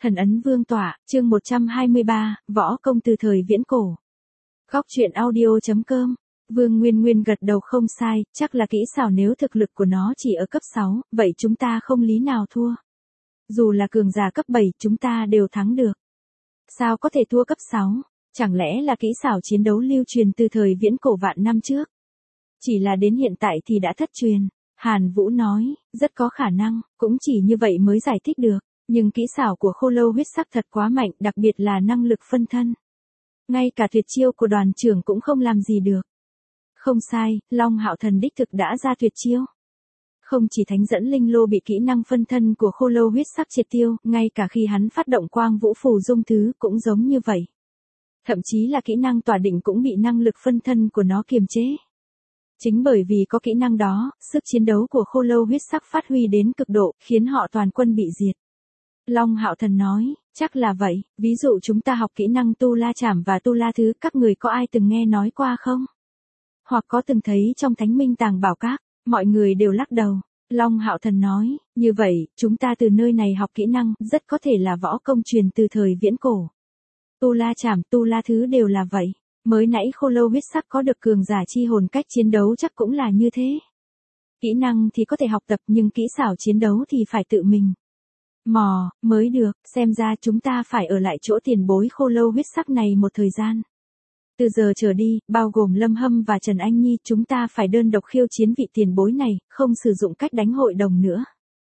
Thần ấn vương tọa, chương 123, võ công từ thời viễn cổ. Góc truyện audio.com. Vương Nguyên Nguyên gật đầu không sai, chắc là kỹ xảo, nếu thực lực của nó chỉ ở cấp 6, vậy chúng ta không lý nào thua. Dù là cường giả cấp 7, chúng ta đều thắng được. Sao có thể thua cấp 6? Chẳng lẽ là kỹ xảo chiến đấu lưu truyền từ thời viễn cổ vạn năm trước? Chỉ là đến hiện tại thì đã thất truyền. Hàn Vũ nói, rất có khả năng, cũng chỉ như vậy mới giải thích được. Nhưng kỹ xảo của Khô Lâu huyết sắc thật quá mạnh, đặc biệt là năng lực phân thân. Ngay cả tuyệt chiêu của đoàn trưởng cũng không làm gì được. Không sai, Long Hạo Thần đích thực đã ra tuyệt chiêu. Không chỉ thánh dẫn linh lô bị kỹ năng phân thân của Khô Lâu huyết sắc triệt tiêu, ngay cả khi hắn phát động quang vũ phù dung thứ cũng giống như vậy. Thậm chí là kỹ năng tỏa định cũng bị năng lực phân thân của nó kiềm chế. Chính bởi vì có kỹ năng đó, sức chiến đấu của Khô Lâu huyết sắc phát huy đến cực độ, khiến họ toàn quân bị diệt. Long Hạo Thần nói, chắc là vậy, ví dụ chúng ta học kỹ năng Tu La Chảm và Tu La Thứ, các người có ai từng nghe nói qua không? Hoặc có từng thấy trong Thánh Minh Tàng Bảo Các? Mọi người đều lắc đầu. Long Hạo Thần nói, như vậy, chúng ta từ nơi này học kỹ năng, rất có thể là võ công truyền từ thời viễn cổ. Tu La Chảm, Tu La Thứ đều là vậy. Mới nãy Khô Lâu huyết sắc có được cường giả chi hồn, cách chiến đấu chắc cũng là như thế. Kỹ năng thì có thể học tập, nhưng kỹ xảo chiến đấu thì phải tự mình mới được. Xem ra chúng ta phải ở lại chỗ tiền bối Khô Lâu huyết sắc này một thời gian. Từ giờ trở đi, bao gồm Lâm Hâm và Trần Anh Nhi, chúng ta phải đơn độc khiêu chiến vị tiền bối này, không sử dụng cách đánh hội đồng nữa.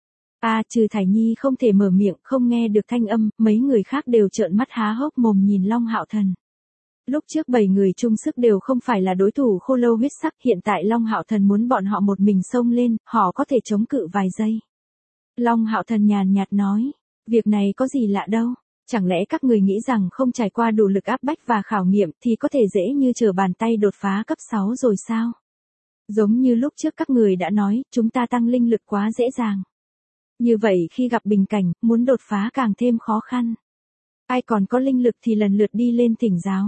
Trừ Thải Nhi không thể mở miệng, không nghe được thanh âm, mấy người khác đều trợn mắt há hốc mồm nhìn Long Hạo Thần. Lúc trước 7 người chung sức đều không phải là đối thủ Khô Lâu huyết sắc, hiện tại Long Hạo Thần muốn bọn họ một mình xông lên, họ có thể chống cự vài giây. Long Hạo Thần nhàn nhạt nói, việc này có gì lạ đâu, chẳng lẽ các người nghĩ rằng không trải qua đủ lực áp bách và khảo nghiệm thì có thể dễ như trở bàn tay đột phá cấp 6 rồi sao? Giống như lúc trước các người đã nói, chúng ta tăng linh lực quá dễ dàng. Như vậy khi gặp bình cảnh, muốn đột phá càng thêm khó khăn. Ai còn có linh lực thì lần lượt đi lên thỉnh giáo.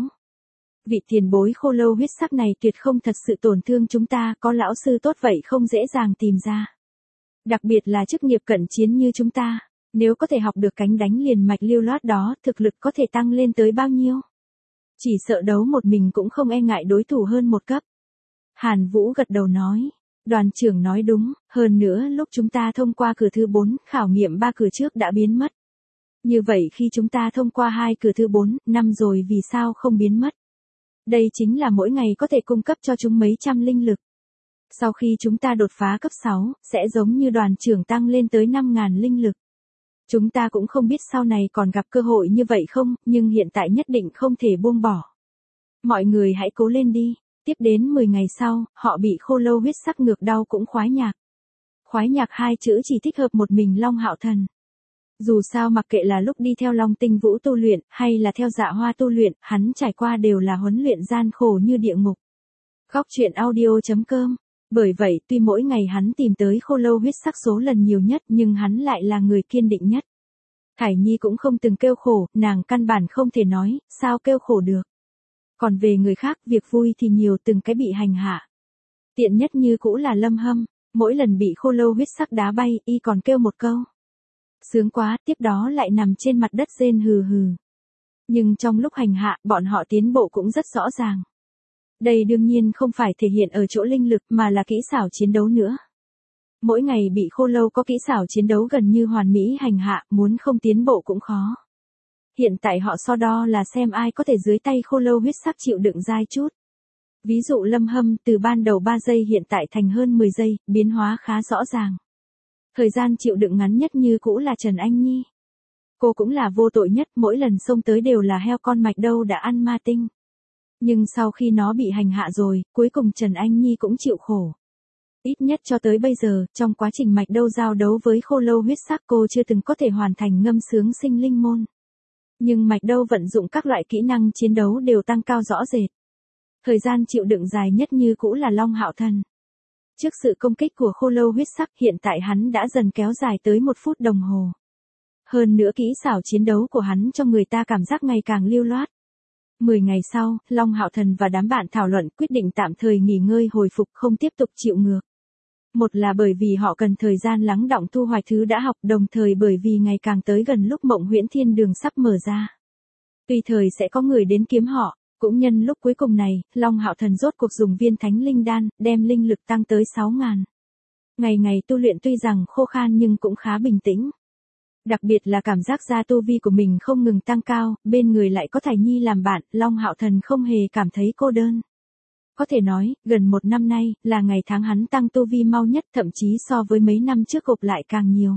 Vị tiền bối Khô Lâu huyết sắc này tuyệt không thật sự tổn thương chúng ta, có lão sư tốt vậy không dễ dàng tìm ra. Đặc biệt là chức nghiệp cận chiến như chúng ta, nếu có thể học được cánh đánh liền mạch lưu loát đó, thực lực có thể tăng lên tới bao nhiêu? Chỉ sợ đấu một mình cũng không e ngại đối thủ hơn một cấp. Hàn Vũ gật đầu nói, đoàn trưởng nói đúng, hơn nữa lúc chúng ta thông qua cửa thứ 4, khảo nghiệm 3 cửa trước đã biến mất. Như vậy khi chúng ta thông qua 2 cửa thứ 4, 5 rồi vì sao không biến mất? Đây chính là mỗi ngày có thể cung cấp cho chúng mấy trăm linh lực. Sau khi chúng ta đột phá cấp 6, sẽ giống như đoàn trưởng tăng lên tới 5.000 linh lực. Chúng ta cũng không biết sau này còn gặp cơ hội như vậy không, nhưng hiện tại nhất định không thể buông bỏ. Mọi người hãy cố lên đi. Tiếp đến 10 ngày sau, họ bị Khô Lâu huyết sắc ngược đau cũng khoái nhạc. Khoái nhạc 2 chữ chỉ thích hợp một mình Long Hạo Thần. Dù sao mặc kệ là lúc đi theo Long Tinh Vũ tu luyện, hay là theo Dạ Hoa tu luyện, hắn trải qua đều là huấn luyện gian khổ như địa ngục. Góc truyện audio.com. Bởi vậy, tuy mỗi ngày hắn tìm tới Khô Lâu huyết sắc số lần nhiều nhất, nhưng hắn lại là người kiên định nhất. Thải Nhi cũng không từng kêu khổ, nàng căn bản không thể nói, sao kêu khổ được. Còn về người khác, việc vui thì nhiều, từng cái bị hành hạ. Tiện nhất như cũ là Lâm Hâm, mỗi lần bị Khô Lâu huyết sắc đá bay, y còn kêu một câu. Sướng quá, tiếp đó lại nằm trên mặt đất rên hừ hừ. Nhưng trong lúc hành hạ, bọn họ tiến bộ cũng rất rõ ràng. Đây đương nhiên không phải thể hiện ở chỗ linh lực mà là kỹ xảo chiến đấu nữa. Mỗi ngày bị Khô Lâu có kỹ xảo chiến đấu gần như hoàn mỹ hành hạ, muốn không tiến bộ cũng khó. Hiện tại họ so đo là xem ai có thể dưới tay Khô Lâu huyết sắc chịu đựng dai chút. Ví dụ Lâm Hâm từ ban đầu 3 giây hiện tại thành hơn 10 giây, biến hóa khá rõ ràng. Thời gian chịu đựng ngắn nhất như cũ là Trần Anh Nhi. Cô cũng là vô tội nhất, mỗi lần xông tới đều là heo con mạch đâu đã ăn ma tinh. Nhưng sau khi nó bị hành hạ rồi, cuối cùng Trần Anh Nhi cũng chịu khổ. Ít nhất cho tới bây giờ, trong quá trình mạch đâu giao đấu với Khô Lâu huyết sắc cô chưa từng có thể hoàn thành ngâm sướng sinh linh môn. Nhưng mạch đâu vận dụng các loại kỹ năng chiến đấu đều tăng cao rõ rệt. Thời gian chịu đựng dài nhất như cũ là Long Hạo Thần. Trước sự công kích của Khô Lâu huyết sắc, hiện tại hắn đã dần kéo dài tới 1 phút đồng hồ. Hơn nữa kỹ xảo chiến đấu của hắn cho người ta cảm giác ngày càng lưu loát. 10 ngày sau, Long Hạo Thần và đám bạn thảo luận quyết định tạm thời nghỉ ngơi hồi phục, không tiếp tục chịu ngược. Một là bởi vì họ cần thời gian lắng đọng thu hoạch thứ đã học, đồng thời bởi vì ngày càng tới gần lúc Mộng Huyễn Thiên Đường sắp mở ra. Tùy thời sẽ có người đến kiếm họ, cũng nhân lúc cuối cùng này, Long Hạo Thần rốt cuộc dùng viên Thánh Linh Đan, đem linh lực tăng tới 6.000. Ngày ngày tu luyện tuy rằng khô khan nhưng cũng khá bình tĩnh. Đặc biệt là cảm giác ra tu vi của mình không ngừng tăng cao, bên người lại có Thải Nhi làm bạn, Long Hạo Thần không hề cảm thấy cô đơn. Có thể nói, gần 1 năm nay, là ngày tháng hắn tăng tu vi mau nhất, thậm chí so với mấy năm trước gộp lại càng nhiều.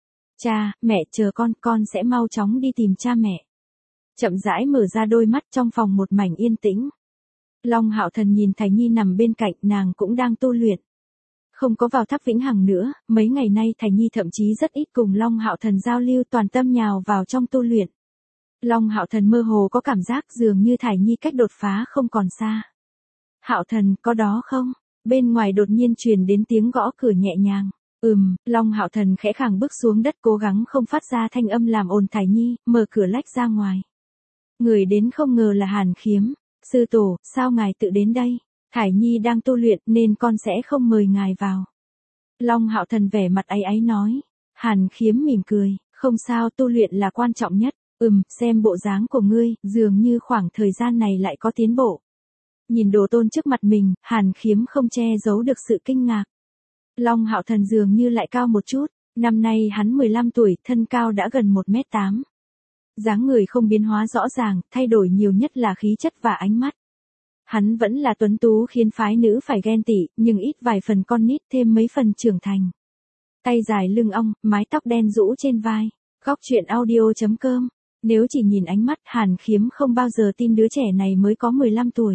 Cha, mẹ chờ con sẽ mau chóng đi tìm cha mẹ. Chậm rãi mở ra đôi mắt, trong phòng một mảnh yên tĩnh. Long Hạo Thần nhìn Thải Nhi nằm bên cạnh, nàng cũng đang tu luyện. Không có vào tháp Vĩnh Hằng nữa, mấy ngày nay Thải Nhi thậm chí rất ít cùng Long Hạo Thần giao lưu, toàn tâm nhào vào trong tu luyện. Long Hạo Thần mơ hồ có cảm giác dường như Thải Nhi cách đột phá không còn xa. Hạo Thần, có đó không? Bên ngoài đột nhiên truyền đến tiếng gõ cửa nhẹ nhàng. Long Hạo Thần khẽ khàng bước xuống đất, cố gắng không phát ra thanh âm làm ồn. Thải Nhi, mở cửa lách ra ngoài. Người đến không ngờ là Hàn Khiếm. Sư tổ, sao ngài tự đến đây? Thải Nhi đang tu luyện nên con sẽ không mời ngài vào. Long Hạo Thần vẻ mặt áy áy nói. Hàn Khiếm mỉm cười, không sao, tu luyện là quan trọng nhất. Xem bộ dáng của ngươi, dường như khoảng thời gian này lại có tiến bộ. Nhìn đồ tôn trước mặt mình, Hàn Khiếm không che giấu được sự kinh ngạc. Long Hạo Thần dường như lại cao một chút, năm nay hắn 15 tuổi, thân cao đã gần 1m8. Dáng người không biến hóa rõ ràng, thay đổi nhiều nhất là khí chất và ánh mắt. Hắn vẫn là tuấn tú khiến phái nữ phải ghen tị, nhưng ít vài phần con nít, thêm mấy phần trưởng thành. Tay dài lưng ong, mái tóc đen rũ trên vai. Góc truyện audio.com. Nếu chỉ nhìn ánh mắt, Hàn Khiếm không bao giờ tin đứa trẻ này mới có 15 tuổi.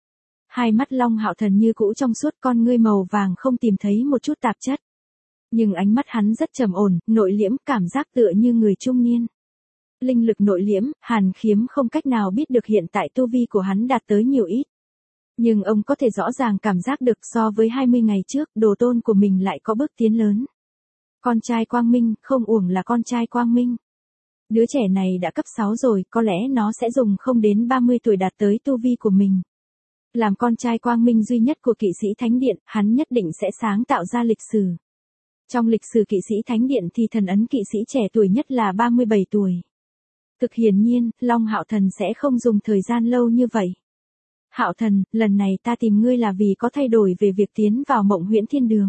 Hai mắt Long Hạo Thần như cũ trong suốt, con ngươi màu vàng không tìm thấy một chút tạp chất. Nhưng ánh mắt hắn rất trầm ổn, nội liễm, cảm giác tựa như người trung niên. Linh lực nội liễm, Hàn Khiếm không cách nào biết được hiện tại tu vi của hắn đạt tới nhiều ít. Nhưng ông có thể rõ ràng cảm giác được so với 20 ngày trước, đồ tôn của mình lại có bước tiến lớn. Con trai Quang Minh, không uổng là con trai Quang Minh. Đứa trẻ này đã cấp 6 rồi, có lẽ nó sẽ dùng không đến 30 tuổi đạt tới tu vi của mình. Làm con trai Quang Minh duy nhất của kỵ sĩ Thánh Điện, hắn nhất định sẽ sáng tạo ra lịch sử. Trong lịch sử kỵ sĩ Thánh Điện thì thần ấn kỵ sĩ trẻ tuổi nhất là 37 tuổi. Thực hiển nhiên, Long Hạo Thần sẽ không dùng thời gian lâu như vậy. Hạo Thần, lần này ta tìm ngươi là vì có thay đổi về việc tiến vào Mộng Huyễn Thiên Đường.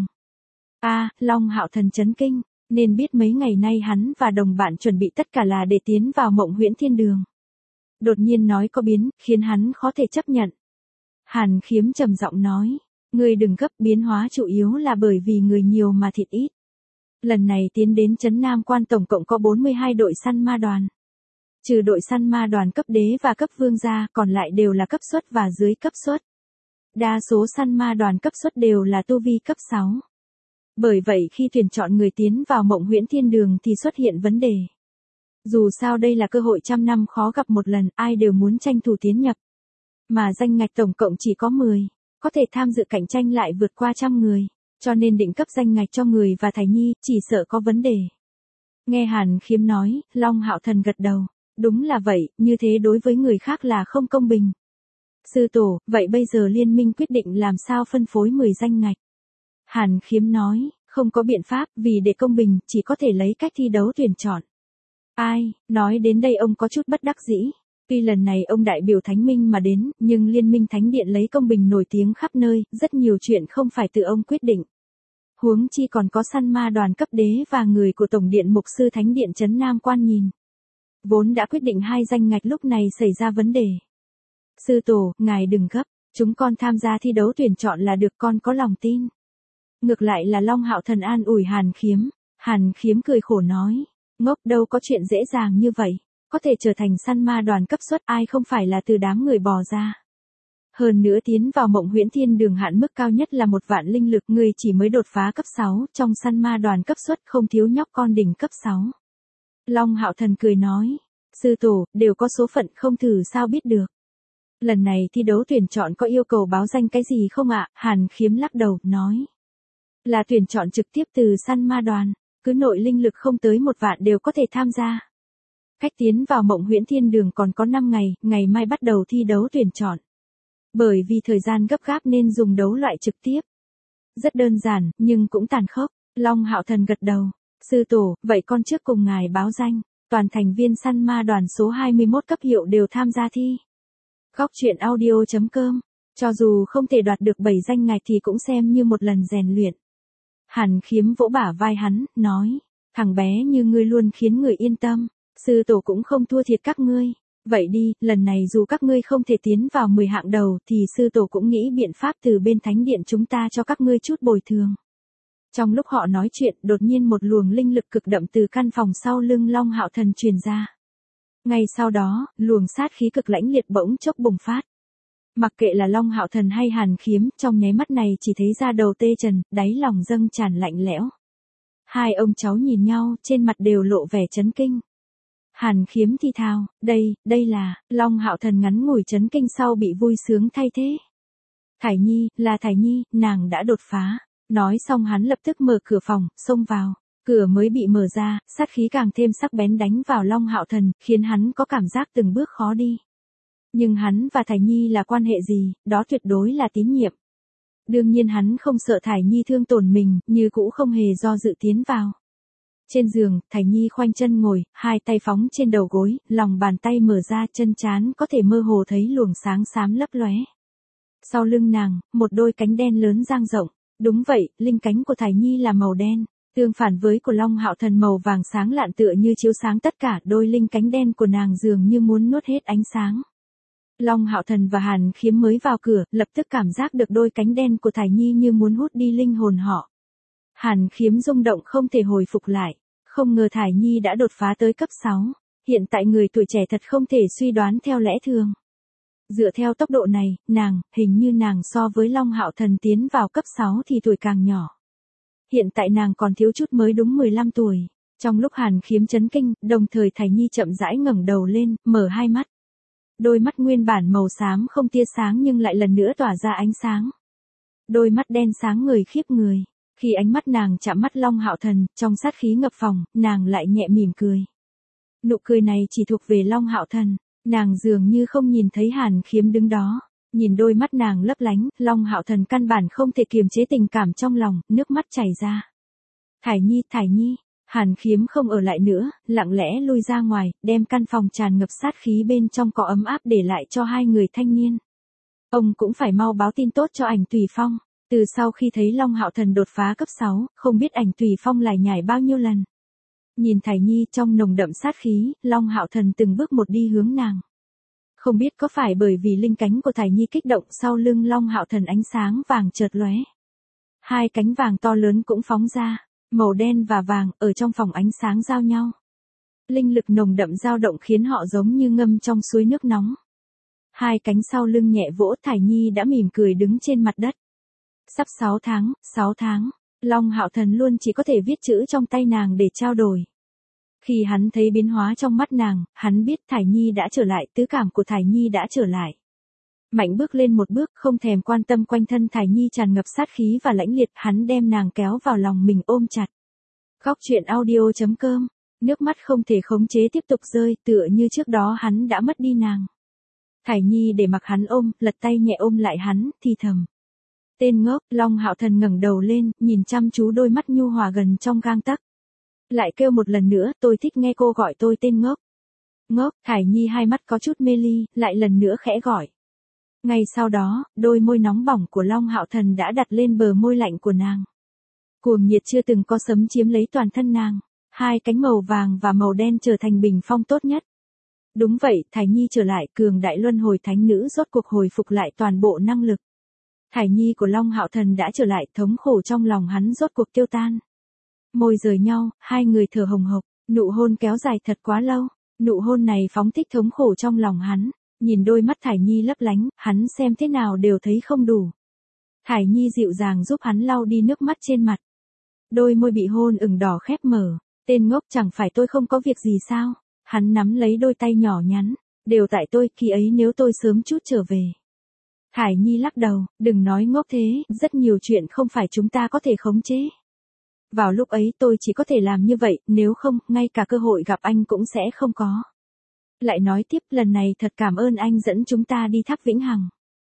Long Hạo Thần chấn kinh, nên biết mấy ngày nay hắn và đồng bạn chuẩn bị tất cả là để tiến vào Mộng Huyễn Thiên Đường. Đột nhiên nói có biến, khiến hắn khó thể chấp nhận. Hàn Khiếm trầm giọng nói, ngươi đừng gấp, biến hóa chủ yếu là bởi vì người nhiều mà thịt ít. Lần này tiến đến Trấn Nam Quan tổng cộng có 42 đội săn ma đoàn. Trừ đội săn ma đoàn cấp đế và cấp vương ra, còn lại đều là cấp xuất và dưới cấp xuất. Đa số săn ma đoàn cấp xuất đều là tu vi cấp 6. Bởi vậy khi tuyển chọn người tiến vào Mộng Huyễn Thiên Đường thì xuất hiện vấn đề. Dù sao đây là cơ hội trăm năm khó gặp một lần, ai đều muốn tranh thủ tiến nhập. Mà danh ngạch tổng cộng chỉ có 10, có thể tham dự cạnh tranh lại vượt qua 100 người, cho nên định cấp danh ngạch cho người và Thải Nhi, chỉ sợ có vấn đề. Nghe Hàn Khiếm nói, Long Hạo Thần gật đầu, đúng là vậy, như thế đối với người khác là không công bình. Sư tổ, vậy bây giờ liên minh quyết định làm sao phân phối 10 danh ngạch? Hàn Khiếm nói, không có biện pháp, vì để công bình, chỉ có thể lấy cách thi đấu tuyển chọn. Nói đến đây ông có chút bất đắc dĩ. Tuy lần này ông đại biểu Thánh Minh mà đến, nhưng Liên minh Thánh Điện lấy công bình nổi tiếng khắp nơi, rất nhiều chuyện không phải tự ông quyết định. Huống chi còn có săn ma đoàn cấp đế và người của Tổng Điện Mục Sư Thánh Điện Trấn Nam Quan nhìn. Vốn đã quyết định 2 danh ngạch lúc này xảy ra vấn đề. Sư tổ, ngài đừng gấp, chúng con tham gia thi đấu tuyển chọn là được, con có lòng tin. Ngược lại là Long Hạo Thần an ủi Hàn Khiếm. Hàn Khiếm cười khổ nói, ngốc, đâu có chuyện dễ dàng như vậy. Có thể trở thành săn ma đoàn cấp xuất, ai không phải là từ đám người bò ra. Hơn nữa tiến vào Mộng Huyễn Thiên Đường hạn mức cao nhất là 1.000 linh lực, người chỉ mới đột phá cấp 6, trong săn ma đoàn cấp xuất không thiếu nhóc con đỉnh cấp 6. Long Hạo Thần cười nói, sư tổ, đều có số phận, không thử sao biết được. Lần này thi đấu tuyển chọn có yêu cầu báo danh cái gì không ạ? Hàn Khiếm lắc đầu, nói. Là tuyển chọn trực tiếp từ săn ma đoàn, cứ nội linh lực không tới 1.000 đều có thể tham gia. Cách tiến vào Mộng Huyễn Thiên Đường còn có 5 ngày, ngày mai bắt đầu thi đấu tuyển chọn. Bởi vì thời gian gấp gáp nên dùng đấu loại trực tiếp. Rất đơn giản, nhưng cũng tàn khốc. Long Hạo Thần gật đầu. Sư tổ, vậy con trước cùng ngài báo danh. Toàn thành viên săn ma đoàn số 21 cấp hiệu đều tham gia thi. Góc truyện audio.com. Cho dù không thể đoạt được 7 danh ngạch thì cũng xem như một lần rèn luyện. Hàn Khiếm vỗ bả vai hắn, nói. Thằng bé như ngươi luôn khiến người yên tâm. Sư tổ cũng không thua thiệt các ngươi. Vậy đi, lần này dù các ngươi không thể tiến vào 10 hạng đầu thì sư tổ cũng nghĩ biện pháp từ bên thánh điện chúng ta cho các ngươi chút bồi thường. Trong lúc họ nói chuyện, đột nhiên một luồng linh lực cực đậm từ căn phòng sau lưng Long Hạo Thần truyền ra. Ngay sau đó, luồng sát khí cực lãnh liệt bỗng chốc bùng phát. Mặc kệ là Long Hạo Thần hay Hàn Khiếm, trong nháy mắt này chỉ thấy da đầu tê trần, đáy lòng dâng tràn lạnh lẽo. Hai ông cháu nhìn nhau, trên mặt đều lộ vẻ chấn kinh. Hàn Khiếm thì thào, đây là, Long Hạo Thần ngắn ngủi chấn kinh sau bị vui sướng thay thế. Thải Nhi, là Thải Nhi, nàng đã đột phá. Nói xong hắn lập tức mở cửa phòng, xông vào. Cửa mới bị mở ra, sát khí càng thêm sắc bén đánh vào Long Hạo Thần, khiến hắn có cảm giác từng bước khó đi. Nhưng hắn và Thải Nhi là quan hệ gì, đó tuyệt đối là tín nhiệm. Đương nhiên hắn không sợ Thải Nhi thương tổn mình, như cũ không hề do dự tiến vào. Trên giường, Thải Nhi khoanh chân ngồi, hai tay phóng trên đầu gối, lòng bàn tay mở ra, chân trán có thể mơ hồ thấy luồng sáng xám lấp lóe. Sau lưng nàng, một đôi cánh đen lớn dang rộng. Đúng vậy, linh cánh của Thải Nhi là màu đen, tương phản với của Long Hạo Thần màu vàng sáng lạn tựa như chiếu sáng tất cả, đôi linh cánh đen của nàng dường như muốn nuốt hết ánh sáng. Long Hạo Thần và Hàn Khiếm mới vào cửa, lập tức cảm giác được đôi cánh đen của Thải Nhi như muốn hút đi linh hồn họ. Hàn Khiếm rung động không thể hồi phục lại, không ngờ Thải Nhi đã đột phá tới cấp 6, hiện tại người tuổi trẻ thật không thể suy đoán theo lẽ thường. Dựa theo tốc độ này, hình như nàng so với Long Hạo Thần tiến vào cấp 6 thì tuổi càng nhỏ. Hiện tại nàng còn thiếu chút mới đúng 15 tuổi. Trong lúc Hàn Khiếm chấn kinh, đồng thời Thải Nhi chậm rãi ngẩng đầu lên, mở hai mắt. Đôi mắt nguyên bản màu xám không tia sáng nhưng lại lần nữa tỏa ra ánh sáng. Đôi mắt đen sáng người khiếp người. Khi ánh mắt nàng chạm mắt Long Hạo Thần, trong sát khí ngập phòng, nàng lại nhẹ mỉm cười. Nụ cười này chỉ thuộc về Long Hạo Thần. Nàng dường như không nhìn thấy Hàn Khiếm đứng đó. Nhìn đôi mắt nàng lấp lánh, Long Hạo Thần căn bản không thể kiềm chế tình cảm trong lòng, nước mắt chảy ra. Thải Nhi, Hàn Khiếm không ở lại nữa, lặng lẽ lui ra ngoài, đem căn phòng tràn ngập sát khí bên trong có ấm áp để lại cho hai người thanh niên. Ông cũng phải mau báo tin tốt cho Ảnh Tùy Phong. Từ sau khi thấy Long Hạo Thần đột phá cấp 6, không biết Ảnh Tùy Phong lải nhải bao nhiêu lần. Nhìn Thải Nhi trong nồng đậm sát khí, Long Hạo Thần từng bước một đi hướng nàng. Không biết có phải bởi vì linh cánh của Thải Nhi kích động sau lưng Long Hạo Thần ánh sáng vàng chợt lóe. Hai cánh vàng to lớn cũng phóng ra, màu đen và vàng ở trong phòng ánh sáng giao nhau. Linh lực nồng đậm dao động khiến họ giống như ngâm trong suối nước nóng. Hai cánh sau lưng nhẹ vỗ, Thải Nhi đã mỉm cười đứng trên mặt đất. Sắp 6 tháng, Long Hạo Thần luôn chỉ có thể viết chữ trong tay nàng để trao đổi. Khi hắn thấy biến hóa trong mắt nàng, hắn biết Thải Nhi đã trở lại, tứ cảm của Thải Nhi đã trở lại. Mạnh bước lên một bước, không thèm quan tâm quanh thân Thải Nhi tràn ngập sát khí và lãnh liệt, hắn đem nàng kéo vào lòng mình ôm chặt. Góc truyện audio.com, nước mắt không thể khống chế tiếp tục rơi, tựa như trước đó hắn đã mất đi nàng. Thải Nhi để mặc hắn ôm, lật tay nhẹ ôm lại hắn, thì thầm. Tên ngốc, Long Hạo Thần ngẩng đầu lên, nhìn chăm chú đôi mắt nhu hòa gần trong gang tấc. Lại kêu một lần nữa, tôi thích nghe cô gọi tôi tên ngốc. Ngốc, Thải Nhi hai mắt có chút mê ly, lại lần nữa khẽ gọi. Ngay sau đó, đôi môi nóng bỏng của Long Hạo Thần đã đặt lên bờ môi lạnh của nàng. Cuồng nhiệt chưa từng có sấm chiếm lấy toàn thân nàng. Hai cánh màu vàng và màu đen trở thành bình phong tốt nhất. Đúng vậy, Thải Nhi trở lại, cường đại luân hồi thánh nữ rốt cuộc hồi phục lại toàn bộ năng lực. Thải Nhi của Long Hạo Thần đã trở lại, thống khổ trong lòng hắn rốt cuộc tiêu tan. Môi rời nhau, hai người thở hồng hộc, nụ hôn kéo dài thật quá lâu. Nụ hôn này phóng thích thống khổ trong lòng hắn. Nhìn đôi mắt Thải Nhi lấp lánh, hắn xem thế nào đều thấy không đủ. Thải Nhi dịu dàng giúp hắn lau đi nước mắt trên mặt. Đôi môi bị hôn ửng đỏ khép mở. Tên ngốc, chẳng phải tôi không có việc gì sao? Hắn nắm lấy đôi tay nhỏ nhắn. Đều tại tôi, khi ấy nếu tôi sớm chút trở về. Thải Nhi lắc đầu, đừng nói ngốc thế, rất nhiều chuyện không phải chúng ta có thể khống chế. Vào lúc ấy tôi chỉ có thể làm như vậy, nếu không, ngay cả cơ hội gặp anh cũng sẽ không có. Lại nói tiếp, lần này thật cảm ơn anh dẫn chúng ta đi Tháp Vĩnh Hằng.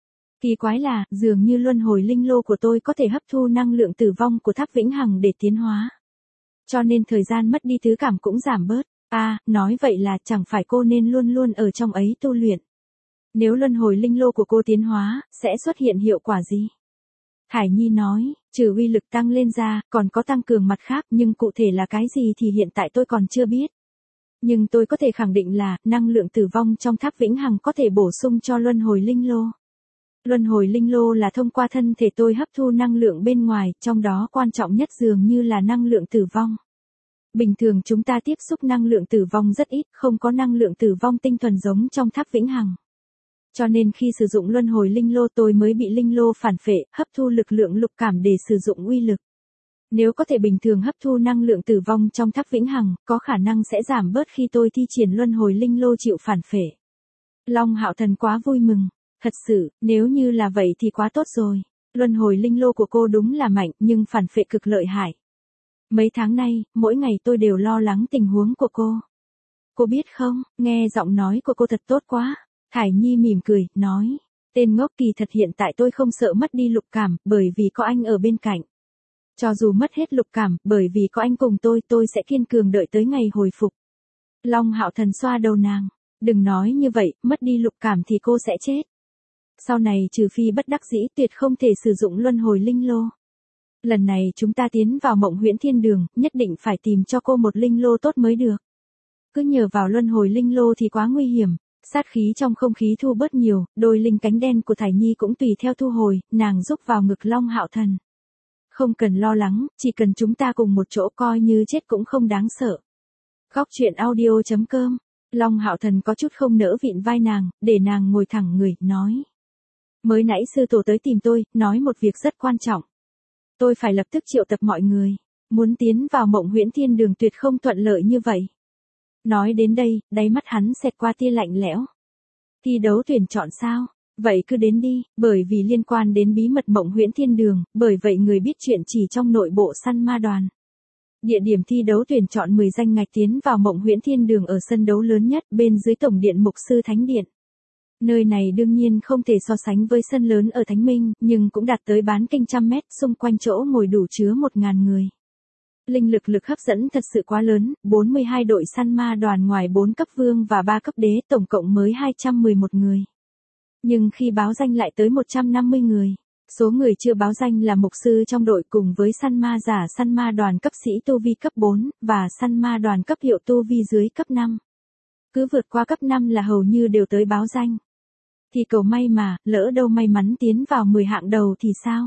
Kỳ quái là, dường như luân hồi linh lô của tôi có thể hấp thu năng lượng tử vong của tháp vĩnh hằng để tiến hóa. Cho nên thời gian mất đi tứ cảm cũng giảm bớt. Nói vậy là chẳng phải cô nên luôn luôn ở trong ấy tu luyện. Nếu luân hồi linh lô của cô tiến hóa, sẽ xuất hiện hiệu quả gì? Thải Nhi nói, trừ uy lực tăng lên ra, còn có tăng cường mặt khác, nhưng cụ thể là cái gì thì hiện tại tôi còn chưa biết. Nhưng tôi có thể khẳng định là, năng lượng tử vong trong tháp vĩnh hằng có thể bổ sung cho luân hồi linh lô. Luân hồi linh lô là thông qua thân thể tôi hấp thu năng lượng bên ngoài, trong đó quan trọng nhất dường như là năng lượng tử vong. Bình thường chúng ta tiếp xúc năng lượng tử vong rất ít, không có năng lượng tử vong tinh thuần giống trong tháp vĩnh hằng. Cho nên khi sử dụng luân hồi linh lô tôi mới bị linh lô phản phệ, hấp thu lực lượng lục cảm để sử dụng uy lực. Nếu có thể bình thường hấp thu năng lượng tử vong trong tháp vĩnh hằng, có khả năng sẽ giảm bớt khi tôi thi triển luân hồi linh lô chịu phản phệ. Long Hạo Thần quá vui mừng. Thật sự, nếu như là vậy thì quá tốt rồi. Luân hồi linh lô của cô đúng là mạnh, nhưng phản phệ cực lợi hại. Mấy tháng nay, mỗi ngày tôi đều lo lắng tình huống của cô. Cô biết không, nghe giọng nói của cô thật tốt quá. Thải Nhi mỉm cười, nói. Tên ngốc, kỳ thật hiện tại tôi không sợ mất đi lục cảm, bởi vì có anh ở bên cạnh. Cho dù mất hết lục cảm, bởi vì có anh cùng tôi sẽ kiên cường đợi tới ngày hồi phục. Long Hạo Thần xoa đầu nàng. Đừng nói như vậy, mất đi lục cảm thì cô sẽ chết. Sau này trừ phi bất đắc dĩ tuyệt không thể sử dụng luân hồi linh lô. Lần này chúng ta tiến vào Mộng Huyễn Thiên Đường, nhất định phải tìm cho cô một linh lô tốt mới được. Cứ nhờ vào luân hồi linh lô thì quá nguy hiểm. Sát khí trong không khí thu bớt nhiều, đôi linh cánh đen của Thải Nhi cũng tùy theo thu hồi, nàng rúc vào ngực Long Hạo Thần. Không cần lo lắng, chỉ cần chúng ta cùng một chỗ coi như chết cũng không đáng sợ. Góc truyện audio.com. Long Hạo Thần có chút không nỡ vịn vai nàng, để nàng ngồi thẳng người, nói. Mới nãy sư tổ tới tìm tôi, nói một việc rất quan trọng. Tôi phải lập tức triệu tập mọi người. Muốn tiến vào Mộng Huyễn Thiên Đường tuyệt không thuận lợi như vậy. Nói đến đây, đáy mắt hắn xẹt qua tia lạnh lẽo. Thi đấu tuyển chọn sao? Vậy cứ đến đi, bởi vì liên quan đến bí mật Mộng Huyễn Thiên Đường, bởi vậy người biết chuyện chỉ trong nội bộ săn ma đoàn. Địa điểm thi đấu tuyển chọn 10 danh ngạch tiến vào Mộng Huyễn Thiên Đường ở sân đấu lớn nhất bên dưới Tổng điện Mục Sư Thánh Điện. Nơi này đương nhiên không thể so sánh với sân lớn ở Thánh Minh, nhưng cũng đạt tới bán kinh trăm mét, xung quanh chỗ ngồi đủ chứa 1.000 người. Linh lực hấp dẫn thật sự quá lớn, 42 đội săn ma đoàn ngoài 4 cấp vương và 3 cấp đế tổng cộng mới 211 người. Nhưng khi báo danh lại tới 150 người. Số người chưa báo danh là mục sư trong đội cùng với săn ma giả săn ma đoàn cấp sĩ tu vi cấp 4, và săn ma đoàn cấp hiệu tu vi dưới cấp 5. Cứ vượt qua cấp 5 là hầu như đều tới báo danh. Thì cầu may mà, lỡ đâu may mắn tiến vào 10 hạng đầu thì sao?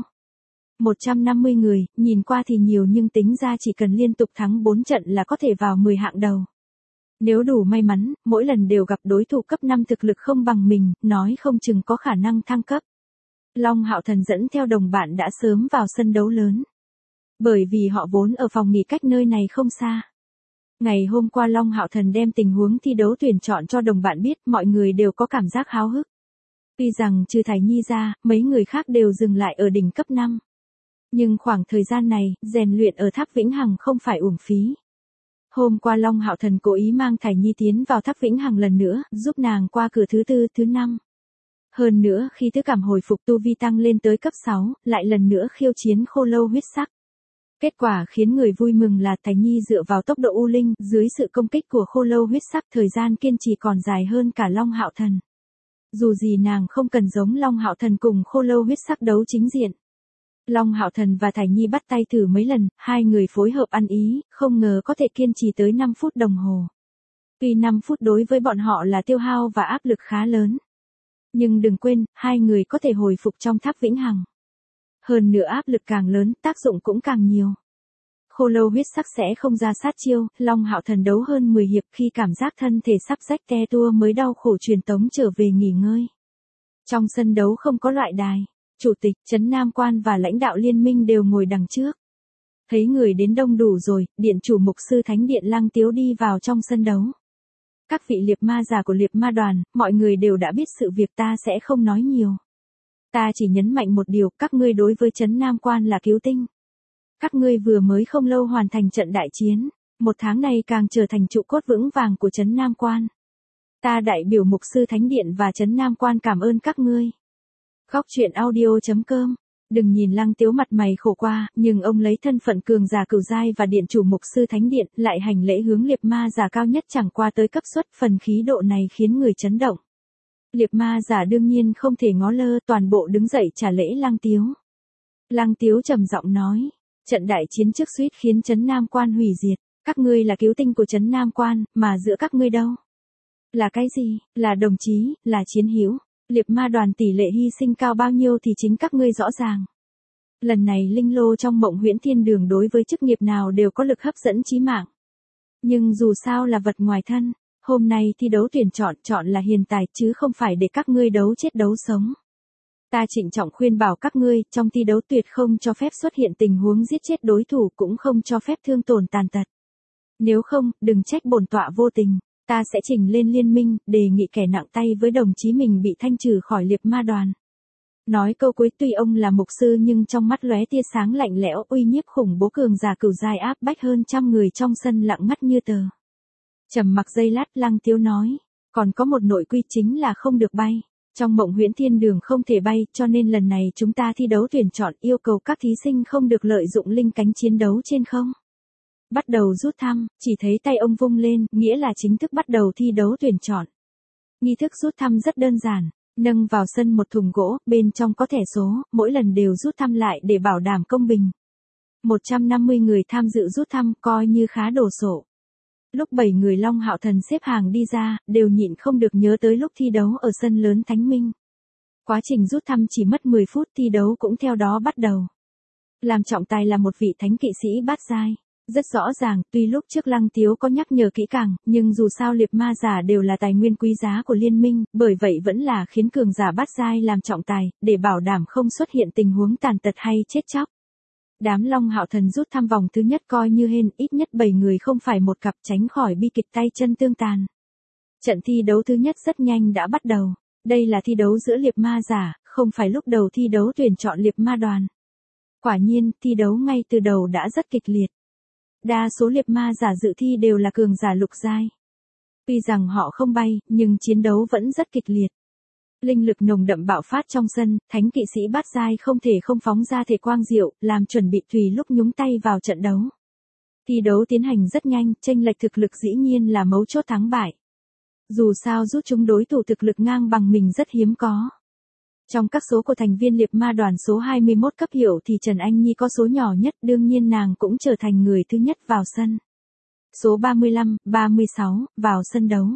150 người, nhìn qua thì nhiều nhưng tính ra chỉ cần liên tục thắng 4 trận là có thể vào 10 hạng đầu. Nếu đủ may mắn, mỗi lần đều gặp đối thủ cấp 5 thực lực không bằng mình, nói không chừng có khả năng thăng cấp. Long Hạo Thần dẫn theo đồng bạn đã sớm vào sân đấu lớn. Bởi vì họ vốn ở phòng nghỉ cách nơi này không xa. Ngày hôm qua Long Hạo Thần đem tình huống thi đấu tuyển chọn cho đồng bạn biết, mọi người đều có cảm giác háo hức. Tuy rằng trừ Thải Nhi ra, mấy người khác đều dừng lại ở đỉnh cấp 5. Nhưng khoảng thời gian này, rèn luyện ở tháp Vĩnh Hằng không phải uổng phí. Hôm qua Long Hạo Thần cố ý mang Thải Nhi tiến vào tháp Vĩnh Hằng lần nữa, giúp nàng qua cửa thứ 4, thứ 5. Hơn nữa khi tứ cảm hồi phục tu vi tăng lên tới cấp 6, lại lần nữa khiêu chiến khô lâu huyết sắc. Kết quả khiến người vui mừng là Thải Nhi dựa vào tốc độ u linh, dưới sự công kích của khô lâu huyết sắc thời gian kiên trì còn dài hơn cả Long Hạo Thần. Dù gì nàng không cần giống Long Hạo Thần cùng khô lâu huyết sắc đấu chính diện. Long Hạo Thần và Thải Nhi bắt tay thử mấy lần, hai người phối hợp ăn ý, không ngờ có thể kiên trì tới 5 phút đồng hồ. Tuy 5 phút đối với bọn họ là tiêu hao và áp lực khá lớn. Nhưng đừng quên, hai người có thể hồi phục trong tháp Vĩnh Hằng. Hơn nữa áp lực càng lớn, tác dụng cũng càng nhiều. Khô lâu huyết sắc sẽ không ra sát chiêu, Long Hạo Thần đấu hơn 10 hiệp khi cảm giác thân thể sắp rách te tua mới đau khổ truyền tống trở về nghỉ ngơi. Trong sân đấu không có loại đài. Chủ tịch, Trấn Nam Quan và lãnh đạo liên minh đều ngồi đằng trước. Thấy người đến đông đủ rồi, điện chủ mục sư Thánh Điện Lăng Tiếu đi vào trong sân đấu. Các vị liệp ma giả của liệp ma đoàn, mọi người đều đã biết sự việc ta sẽ không nói nhiều. Ta chỉ nhấn mạnh một điều, các ngươi đối với Trấn Nam Quan là cứu tinh. Các ngươi vừa mới không lâu hoàn thành trận đại chiến, 1 tháng này càng trở thành trụ cốt vững vàng của Trấn Nam Quan. Ta đại biểu mục sư Thánh Điện và Trấn Nam Quan cảm ơn các ngươi. Khóc chuyện audio.com. Đừng nhìn Lăng Tiếu mặt mày khổ qua, nhưng ông lấy thân phận cường giả cửu giai và điện chủ mục sư thánh điện, lại hành lễ hướng liệt ma giả cao nhất chẳng qua tới cấp xuất, phần khí độ này khiến người chấn động. Liệt ma giả đương nhiên không thể ngó lơ, toàn bộ đứng dậy trả lễ Lăng Tiếu. Lăng Tiếu trầm giọng nói, trận đại chiến trước suýt khiến Trấn Nam Quan hủy diệt, các ngươi là cứu tinh của Trấn Nam Quan, mà giữa các ngươi đâu? Là cái gì? Là đồng chí, là chiến hữu. Liệt ma đoàn tỷ lệ hy sinh cao bao nhiêu thì chính các ngươi rõ ràng. Lần này linh lô trong mộng huyễn thiên đường đối với chức nghiệp nào đều có lực hấp dẫn chí mạng. Nhưng dù sao là vật ngoài thân, hôm nay thi đấu tuyển chọn là hiền tài chứ không phải để các ngươi đấu chết đấu sống. Ta trịnh trọng khuyên bảo các ngươi, trong thi đấu tuyệt không cho phép xuất hiện tình huống giết chết đối thủ, cũng không cho phép thương tổn tàn tật. Nếu không, đừng trách bổn tọa vô tình. Ta sẽ trình lên liên minh, đề nghị kẻ nặng tay với đồng chí mình bị thanh trừ khỏi liệt ma đoàn. Nói câu cuối, tuy ông là mục sư nhưng trong mắt lóe tia sáng lạnh lẽo, uy nhiếp khủng bố cường giả cửu giai áp bách hơn trăm người trong sân lặng ngắt như tờ. Trầm mặc giây lát, Lăng Tiếu nói, còn có một nội quy chính là không được bay. Trong mộng huyễn thiên đường không thể bay, cho nên lần này chúng ta thi đấu tuyển chọn yêu cầu các thí sinh không được lợi dụng linh cánh chiến đấu trên không. Bắt đầu rút thăm, chỉ thấy tay ông vung lên, nghĩa là chính thức bắt đầu thi đấu tuyển chọn. Nghi thức rút thăm rất đơn giản, nâng vào sân một thùng gỗ, bên trong có thẻ số, mỗi lần đều rút thăm lại để bảo đảm công bình. 150 người tham dự rút thăm, coi như khá đồ sộ. Lúc 7 người Long Hạo Thần xếp hàng đi ra, đều nhịn không được nhớ tới lúc thi đấu ở sân lớn Thánh Minh. Quá trình rút thăm chỉ mất 10 phút, thi đấu cũng theo đó bắt đầu. Làm trọng tài là một vị thánh kỵ sĩ bát giai. Rất rõ ràng, tuy lúc trước Lăng Tiếu có nhắc nhở kỹ càng, nhưng dù sao liệt ma giả đều là tài nguyên quý giá của liên minh, bởi vậy vẫn là khiến cường giả bát giai làm trọng tài, để bảo đảm không xuất hiện tình huống tàn tật hay chết chóc. Đám Long Hạo Thần rút thăm vòng thứ nhất coi như hên, ít nhất 7 người không phải một cặp, tránh khỏi bi kịch tay chân tương tàn. Trận thi đấu thứ nhất rất nhanh đã bắt đầu. Đây là thi đấu giữa liệt ma giả, không phải lúc đầu thi đấu tuyển chọn liệt ma đoàn. Quả nhiên, thi đấu ngay từ đầu đã rất kịch liệt. Đa số liệt ma giả dự thi đều là cường giả lục giai. Tuy rằng họ không bay, nhưng chiến đấu vẫn rất kịch liệt. Linh lực nồng đậm bạo phát trong sân, thánh kỵ sĩ bát giai không thể không phóng ra thể quang diệu, làm chuẩn bị tùy lúc nhúng tay vào trận đấu. Thi đấu tiến hành rất nhanh, chênh lệch thực lực dĩ nhiên là mấu chốt thắng bại. Dù sao rút chúng đối thủ thực lực ngang bằng mình rất hiếm có. Trong các số của thành viên liệt ma đoàn số 21 cấp hiệu thì Trần Anh Nhi có số nhỏ nhất, đương nhiên nàng cũng trở thành người thứ nhất vào sân. Số 35, 36, vào sân đấu.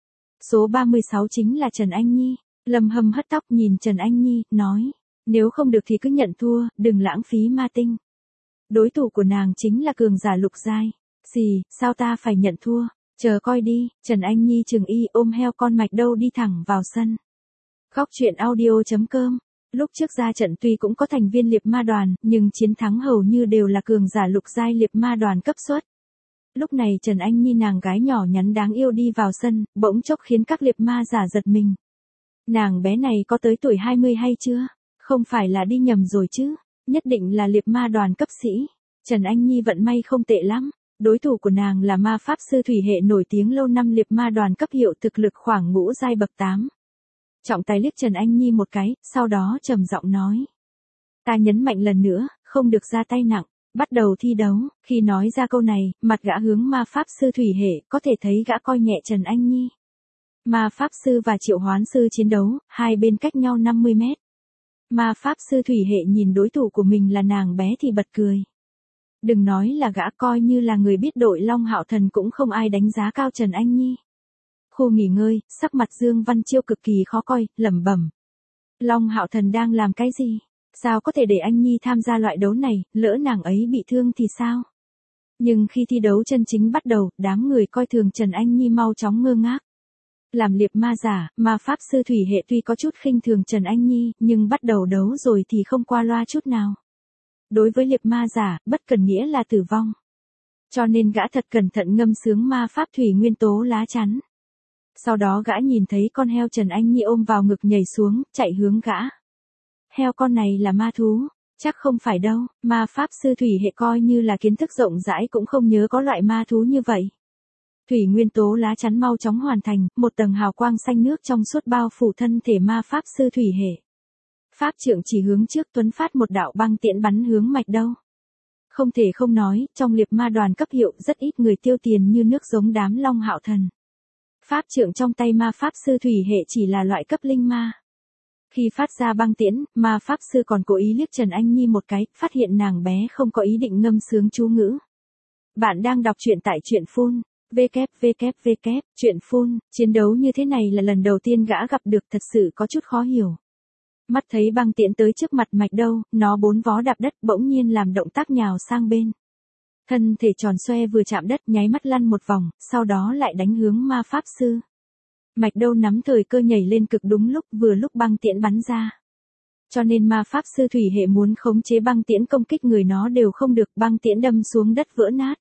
Số 36 chính là Trần Anh Nhi. Lâm Hâm hất tóc nhìn Trần Anh Nhi, nói, nếu không được thì cứ nhận thua, đừng lãng phí ma tinh. Đối thủ của nàng chính là cường giả lục giai. Gì, sao ta phải nhận thua, chờ coi đi. Trần Anh Nhi chừng y ôm heo con mạch đâu đi thẳng vào sân. Khóc chuyện audio.com. Lúc trước ra trận tuy cũng có thành viên liệt ma đoàn, nhưng chiến thắng hầu như đều là cường giả lục giai liệt ma đoàn cấp xuất. Lúc này Trần Anh Nhi nàng gái nhỏ nhắn đáng yêu đi vào sân, bỗng chốc khiến các liệt ma giả giật mình. Nàng bé này có tới tuổi 20 hay chưa? Không phải là đi nhầm rồi chứ? Nhất định là liệt ma đoàn cấp sĩ. Trần Anh Nhi vận may không tệ lắm. Đối thủ của nàng là ma pháp sư thủy hệ nổi tiếng lâu năm liệt ma đoàn cấp hiệu, thực lực khoảng ngũ giai bậc 8. Trọng tài liếc Trần Anh Nhi một cái, sau đó trầm giọng nói. Ta nhấn mạnh lần nữa, không được ra tay nặng. Bắt đầu thi đấu, khi nói ra câu này, mặt gã hướng ma pháp sư thủy hệ, có thể thấy gã coi nhẹ Trần Anh Nhi. Ma pháp sư và triệu hoán sư chiến đấu, hai bên cách nhau 50 mét. Ma pháp sư thủy hệ nhìn đối thủ của mình là nàng bé thì bật cười. Đừng nói là gã, coi như là người biết đội Long Hạo Thần cũng không ai đánh giá cao Trần Anh Nhi. Khu nghỉ ngơi, sắc mặt Dương Văn Chiêu cực kỳ khó coi, lẩm bẩm. Long Hạo Thần đang làm cái gì? Sao có thể để Anh Nhi tham gia loại đấu này, lỡ nàng ấy bị thương thì sao? Nhưng khi thi đấu chân chính bắt đầu, đám người coi thường Trần Anh Nhi mau chóng ngơ ngác. Làm liệt ma giả, ma pháp sư thủy hệ tuy có chút khinh thường Trần Anh Nhi, nhưng bắt đầu đấu rồi thì không qua loa chút nào. Đối với liệt ma giả, bất cần nghĩa là tử vong. Cho nên gã thật cẩn thận ngâm sướng ma pháp thủy nguyên tố lá chắn. Sau đó gã nhìn thấy con heo Trần Anh Nhi ôm vào ngực nhảy xuống, chạy hướng gã. Heo con này là ma thú, chắc không phải đâu, ma pháp sư thủy hệ coi như là kiến thức rộng rãi cũng không nhớ có loại ma thú như vậy. Thủy nguyên tố lá chắn mau chóng hoàn thành, một tầng hào quang xanh nước trong suốt bao phủ thân thể ma pháp sư thủy hệ. Pháp trượng chỉ hướng trước tuấn phát một đạo băng tiễn bắn hướng Mạch Đâu. Không thể không nói, trong liệp ma đoàn cấp hiệu rất ít người tiêu tiền như nước giống đám Long Hạo Thần. Pháp trượng trong tay ma pháp sư thủy hệ chỉ là loại cấp linh ma. Khi phát ra băng tiễn, ma pháp sư còn cố ý liếc Trần Anh Nhi một cái, phát hiện nàng bé không có ý định ngâm sướng chú ngữ. Bạn đang đọc truyện tại truyện phun. www. Truyện phun, chiến đấu như thế này là lần đầu tiên gã gặp được, thật sự có chút khó hiểu. Mắt thấy băng tiễn tới trước mặt Mạch Đâu, nó bốn vó đạp đất bỗng nhiên làm động tác nhào sang bên. Thân thể tròn xoe vừa chạm đất nháy mắt lăn một vòng, sau đó lại đánh hướng ma pháp sư. Mạch Đâu nắm thời cơ nhảy lên cực đúng lúc vừa lúc băng tiễn bắn ra. Cho nên ma pháp sư thủy hệ muốn khống chế băng tiễn công kích người nó đều không được, băng tiễn đâm xuống đất vỡ nát.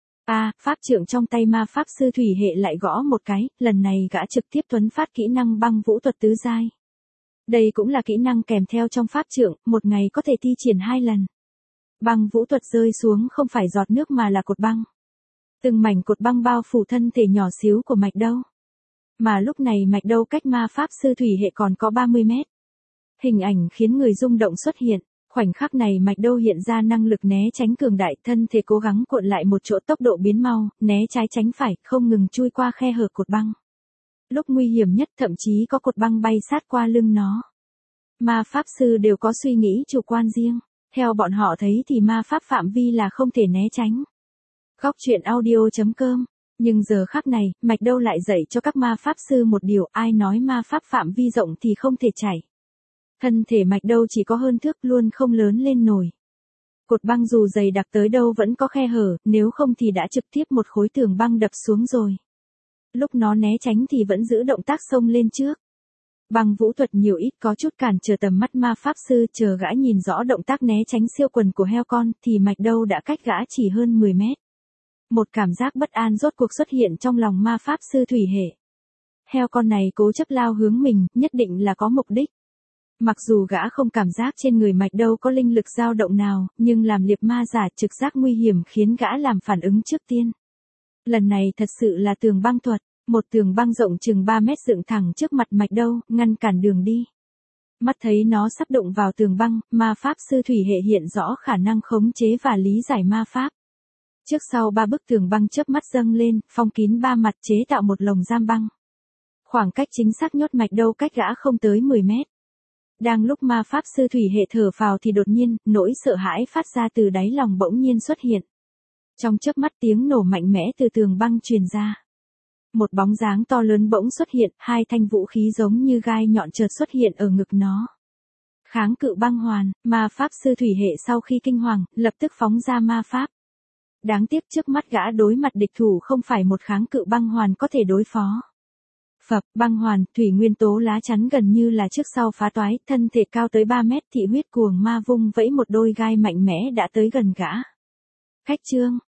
Pháp trượng trong tay ma pháp sư thủy hệ lại gõ một cái, lần này gã trực tiếp tuấn phát kỹ năng băng vũ thuật tứ giai. Đây cũng là kỹ năng kèm theo trong pháp trượng, một ngày có thể thi triển 2 lần. Băng vũ thuật rơi xuống không phải giọt nước mà là cột băng. Từng mảnh cột băng bao phủ thân thể nhỏ xíu của Mạch Đâu. Mà lúc này Mạch Đâu cách ma pháp sư thủy hệ còn có 30 mét. Hình ảnh khiến người rung động xuất hiện. Khoảnh khắc này Mạch Đâu hiện ra năng lực né tránh cường đại, thân thể cố gắng cuộn lại một chỗ, tốc độ biến mau, né trái tránh phải, không ngừng chui qua khe hở cột băng. Lúc nguy hiểm nhất thậm chí có cột băng bay sát qua lưng nó. Ma pháp sư đều có suy nghĩ chủ quan riêng. Theo bọn họ thấy thì ma pháp phạm vi là không thể né tránh. Góc truyện audio.com. Nhưng giờ khắc này, Mạch Đâu lại dạy cho các ma pháp sư một điều, ai nói ma pháp phạm vi rộng thì không thể chảy. Thân thể Mạch Đâu chỉ có hơn thước, luôn không lớn lên nổi. Cột băng dù dày đặc tới đâu vẫn có khe hở, nếu không thì đã trực tiếp một khối tường băng đập xuống rồi. Lúc nó né tránh thì vẫn giữ động tác xông lên trước. Băng vũ thuật nhiều ít có chút cản trở tầm mắt ma pháp sư, chờ gã nhìn rõ động tác né tránh siêu quần của heo con thì Mạch Đâu đã cách gã chỉ hơn 10 mét. Một cảm giác bất an rốt cuộc xuất hiện trong lòng ma pháp sư thủy hệ. Heo con này cố chấp lao hướng mình, nhất định là có mục đích. Mặc dù gã không cảm giác trên người Mạch Đâu có linh lực dao động nào, nhưng làm liệp ma giả trực giác nguy hiểm khiến gã làm phản ứng trước tiên. Lần này thật sự là tường băng thuật, một tường băng rộng chừng 3 mét dựng thẳng trước mặt Mạch Đâu, ngăn cản đường đi. Mắt thấy nó sắp đụng vào tường băng, ma pháp sư thủy hệ hiện rõ khả năng khống chế và lý giải ma pháp. Trước sau 3 bức tường băng chớp mắt dâng lên, phong kín 3 mặt chế tạo một lồng giam băng. Khoảng cách chính xác nhốt Mạch Đâu cách gã không tới 10 mét. Đang lúc ma pháp sư thủy hệ thở phào thì đột nhiên, nỗi sợ hãi phát ra từ đáy lòng bỗng nhiên xuất hiện. Trong chớp mắt tiếng nổ mạnh mẽ từ tường băng truyền ra. Một bóng dáng to lớn bỗng xuất hiện, 2 thanh vũ khí giống như gai nhọn chợt xuất hiện ở ngực nó. Kháng cự băng hoàn, ma pháp sư thủy hệ sau khi kinh hoàng, lập tức phóng ra ma pháp. Đáng tiếc trước mắt gã đối mặt địch thủ không phải một kháng cự băng hoàn có thể đối phó. Phập, băng hoàn, thủy nguyên tố lá chắn gần như là trước sau phá toái, thân thể cao tới 3 mét, thị huyết cuồng ma vung vẫy một đôi gai mạnh mẽ đã tới gần gã. Khách chương,